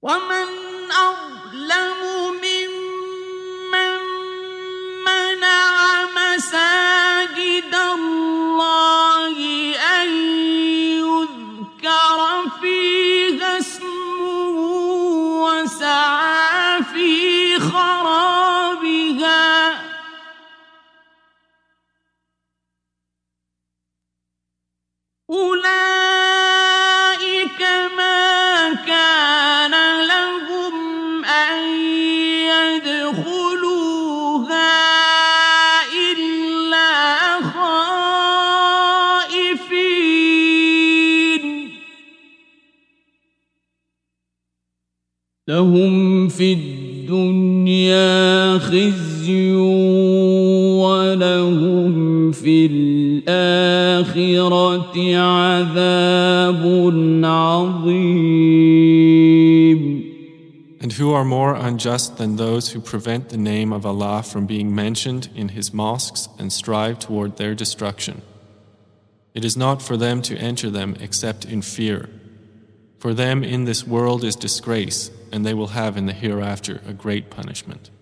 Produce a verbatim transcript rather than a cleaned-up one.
ومن أظلم ممن منع مساجد الله أن يذكر فيها اسمه وسعى في خرابها أولئك ما كان لهم أن يدخلوها إلا خائفين لهم في الدنيا خزي ولهم في الآخرة عذاب عظيم. And who are more unjust than those who prevent the name of Allah from being mentioned in His mosques and strive toward their destruction? It is not for them to enter them except in fear. For them in this world is disgrace, and they will have in the hereafter a great punishment.